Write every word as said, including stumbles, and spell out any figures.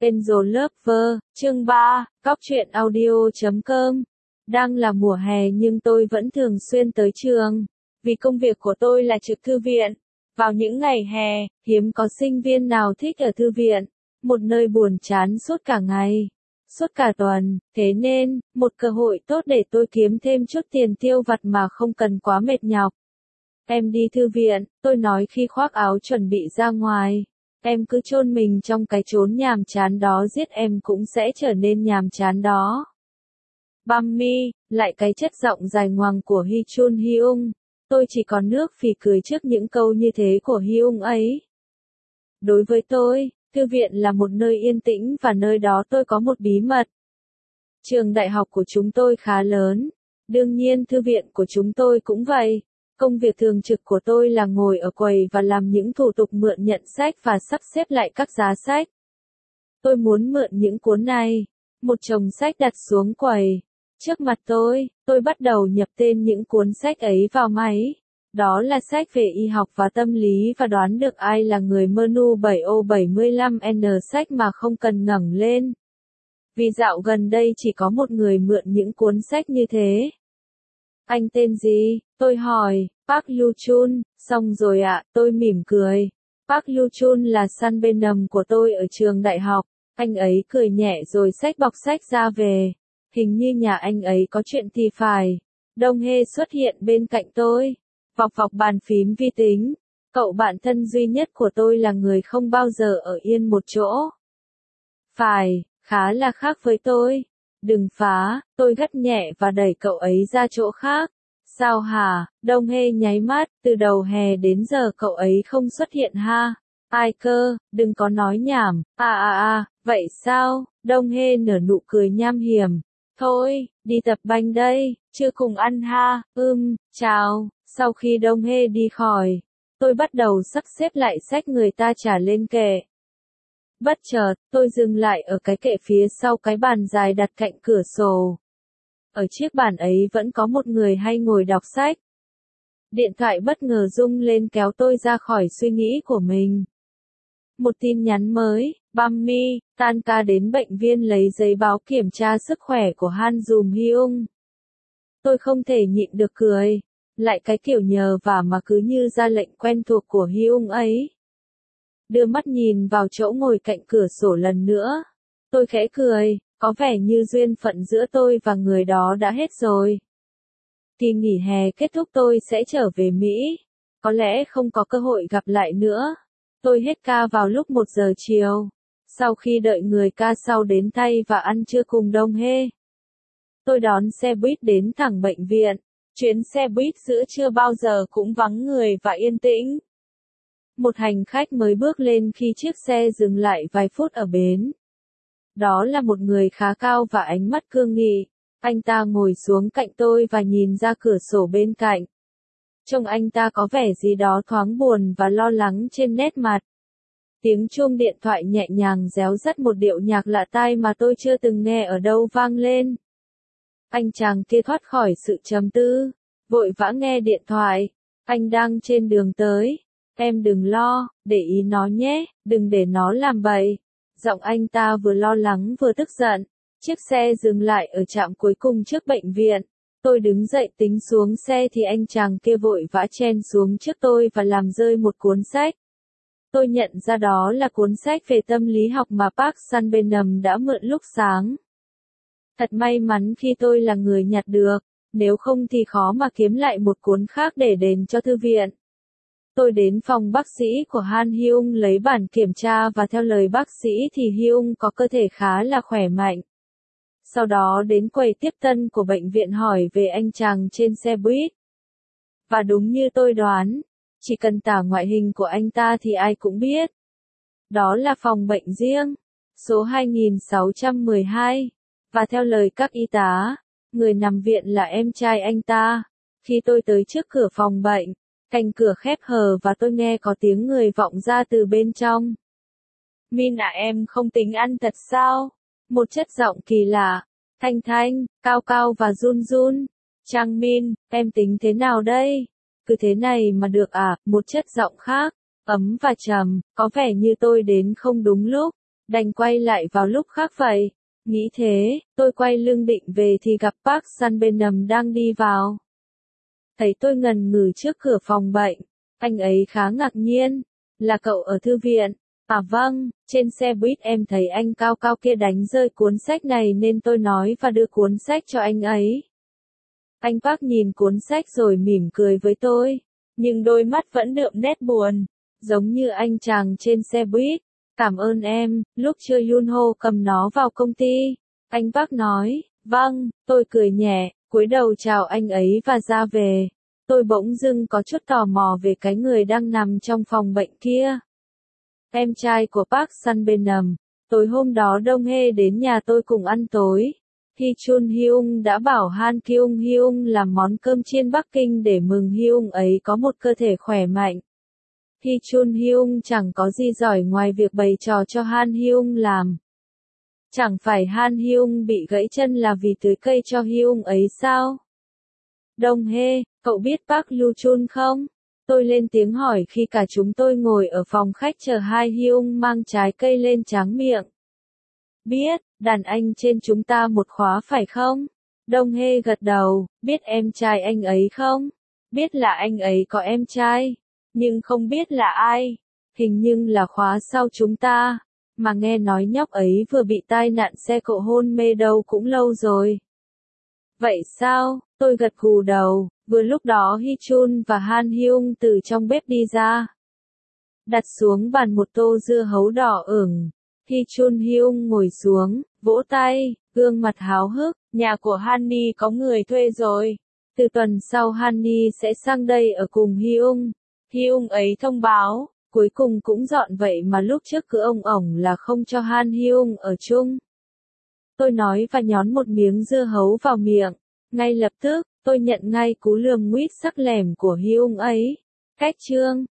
Angel Lover, chương ba, góc truyện audio chấm com. Đang là mùa hè nhưng tôi vẫn thường xuyên tới trường, vì công việc của tôi là trực thư viện. Vào những ngày hè, hiếm có sinh viên nào thích ở thư viện, một nơi buồn chán suốt cả ngày, suốt cả tuần, thế nên, một cơ hội tốt để tôi kiếm thêm chút tiền tiêu vặt mà không cần quá mệt nhọc. Em đi thư viện, tôi nói khi khoác áo chuẩn bị ra ngoài. Em cứ chôn mình trong cái chốn nhàm chán đó giết em cũng sẽ trở nên nhàm chán đó. Bummy, lại cái chất giọng dài ngoằng của Hee Chun Hyung. Tôi chỉ còn nước phì cười trước những câu như thế của Hyung ấy. Đối với tôi, thư viện là một nơi yên tĩnh và nơi đó tôi có một bí mật. Trường đại học của chúng tôi khá lớn. Đương nhiên thư viện của chúng tôi cũng vậy. Công việc thường trực của tôi là ngồi ở quầy và làm những thủ tục mượn nhận sách và sắp xếp lại các giá sách. Tôi muốn mượn những cuốn này. Một chồng sách đặt xuống quầy. Trước mặt tôi, tôi bắt đầu nhập tên những cuốn sách ấy vào máy. Đó là sách về y học và tâm lý và đoán được ai là người Menu bảy O bảy lăm N sách mà không cần ngẩng lên. Vì dạo gần đây chỉ có một người mượn những cuốn sách như thế. Anh tên gì? Tôi hỏi. Park Lu Chun. Xong rồi ạ, tôi mỉm cười. Park Lu Chun là son bên nầm của tôi ở trường đại học. Anh ấy cười nhẹ rồi xách bọc sách ra về. Hình như nhà anh ấy có chuyện thì phải. Dong Hae xuất hiện bên cạnh tôi. Vọc vọc bàn phím vi tính. Cậu bạn thân duy nhất của tôi là người không bao giờ ở yên một chỗ. Phải, khá là khác với tôi. Đừng phá, tôi gắt nhẹ và đẩy cậu ấy ra chỗ khác. Sao hả? Dong Hae nháy mắt, từ đầu hè đến giờ cậu ấy không xuất hiện ha. Ai cơ, đừng có nói nhảm. À à à, vậy sao? Dong Hae nở nụ cười nham hiểm. Thôi, đi tập banh đây, chưa cùng ăn ha. Ừm, chào. Sau khi Dong Hae đi khỏi, tôi bắt đầu sắp xếp lại sách người ta trả lên kệ. Bất chợt, tôi dừng lại ở cái kệ phía sau cái bàn dài đặt cạnh cửa sổ. Ở chiếc bàn ấy vẫn có một người hay ngồi đọc sách. Điện thoại bất ngờ rung lên kéo tôi ra khỏi suy nghĩ của mình. Một tin nhắn mới, Bummy, tan ca đến bệnh viện lấy giấy báo kiểm tra sức khỏe của Han Dùm Hyung. Tôi không thể nhịn được cười, lại cái kiểu nhờ vả mà cứ như ra lệnh quen thuộc của Hyung ấy. Đưa mắt nhìn vào chỗ ngồi cạnh cửa sổ lần nữa. Tôi khẽ cười, có vẻ như duyên phận giữa tôi và người đó đã hết rồi. Kỳ nghỉ hè kết thúc tôi sẽ trở về Mỹ. Có lẽ không có cơ hội gặp lại nữa. Tôi hết ca vào lúc một giờ chiều. Sau khi đợi người ca sau đến thay và ăn trưa cùng Dong Hae, tôi đón xe buýt đến thẳng bệnh viện. Chuyến xe buýt giữa trưa bao giờ cũng vắng người và yên tĩnh. Một hành khách mới bước lên khi chiếc xe dừng lại vài phút ở bến. Đó là một người khá cao và ánh mắt cương nghị. Anh ta ngồi xuống cạnh tôi và nhìn ra cửa sổ bên cạnh. Trông anh ta có vẻ gì đó thoáng buồn và lo lắng trên nét mặt. Tiếng chuông điện thoại nhẹ nhàng réo rắt một điệu nhạc lạ tai mà tôi chưa từng nghe ở đâu vang lên. Anh chàng kia thoát khỏi sự trầm tư, vội vã nghe điện thoại. Anh đang trên đường tới. Em đừng lo, để ý nó nhé, đừng để nó làm bậy. Giọng anh ta vừa lo lắng vừa tức giận. Chiếc xe dừng lại ở trạm cuối cùng trước bệnh viện. Tôi đứng dậy tính xuống xe thì anh chàng kia vội vã chen xuống trước tôi và làm rơi một cuốn sách. Tôi nhận ra đó là cuốn sách về tâm lý học mà Park Sun-benum đã mượn lúc sáng. Thật may mắn khi tôi là người nhặt được, nếu không thì khó mà kiếm lại một cuốn khác để đền cho thư viện. Tôi đến phòng bác sĩ của Han Hyung lấy bản kiểm tra và theo lời bác sĩ thì Hyung có cơ thể khá là khỏe mạnh. Sau đó đến quầy tiếp tân của bệnh viện hỏi về anh chàng trên xe buýt. Và đúng như tôi đoán, chỉ cần tả ngoại hình của anh ta thì ai cũng biết. Đó là phòng bệnh riêng, số hai nghìn sáu trăm mười hai. Và theo lời các y tá, người nằm viện là em trai anh ta. Khi tôi tới trước cửa phòng bệnh, cánh cửa khép hờ và tôi nghe có tiếng người vọng ra từ bên trong. Min à, em không tính ăn thật sao? Một chất giọng kỳ lạ, thanh thanh, cao cao và run run. Trang Min, em tính thế nào đây? Cứ thế này mà được à? Một chất giọng khác, ấm và trầm, có vẻ như tôi đến không đúng lúc. đành quay lại vào lúc khác vậy. Nghĩ thế, tôi quay lưng định về thì gặp Park Sun-benum đang đi vào. Thấy tôi ngần ngừ trước cửa phòng bệnh, anh ấy khá ngạc nhiên. Là cậu ở thư viện? À vâng, trên xe buýt em thấy anh cao cao kia đánh rơi cuốn sách này nên tôi nói và đưa cuốn sách cho anh ấy. Anh Park nhìn cuốn sách rồi mỉm cười với tôi, nhưng đôi mắt vẫn đượm nét buồn, giống như anh chàng trên xe buýt. Cảm ơn em, lúc chưa Yunho cầm nó vào công ty. Anh Park nói, vâng, tôi cười nhẹ, cúi đầu chào anh ấy và ra về. Tôi bỗng dưng có chút tò mò về cái người đang nằm trong phòng bệnh kia. Em trai của Park Sun-benum. Tối hôm đó Dong Hae đến nhà tôi cùng ăn tối. Hee Chun Hyung đã bảo Han Kyung Hyung làm món cơm chiên Bắc Kinh để mừng Hyung ấy có một cơ thể khỏe mạnh. Hee Chun Hyung chẳng có gì giỏi ngoài việc bày trò cho Han Hyung làm. Chẳng phải Han Hyung bị gãy chân là vì tưới cây cho Hyung ấy sao? Dong Hae, cậu biết Park Lu Chun không? Tôi lên tiếng hỏi khi cả chúng tôi ngồi ở phòng khách chờ hai Hyung mang trái cây lên tráng miệng. Biết, đàn anh trên chúng ta một khóa phải không? Dong Hae gật đầu, biết em trai anh ấy không? Biết là anh ấy có em trai, nhưng không biết là ai. Hình như là khóa sau chúng ta, mà nghe nói nhóc ấy vừa bị tai nạn xe cộ hôn mê đâu cũng lâu rồi. Vậy sao? Tôi gật gù đầu. Vừa lúc đó Hee Chun và Han Hyung từ trong bếp đi ra. Đặt xuống bàn một tô dưa hấu đỏ ửng. Hee Chun Hyung ngồi xuống, vỗ tay, gương mặt háo hức. Nhà của Hanni có người thuê rồi. Từ tuần sau Hanni sẽ sang đây ở cùng Hyung. Hyung ấy thông báo, cuối cùng cũng dọn vậy mà lúc trước cứ ông ổng là không cho Han Hyung ở chung. Tôi nói và nhón một miếng dưa hấu vào miệng. Ngay lập tức, tôi nhận ngay cú lườm nguýt sắc lẻm của Hyung ấy. Cách chương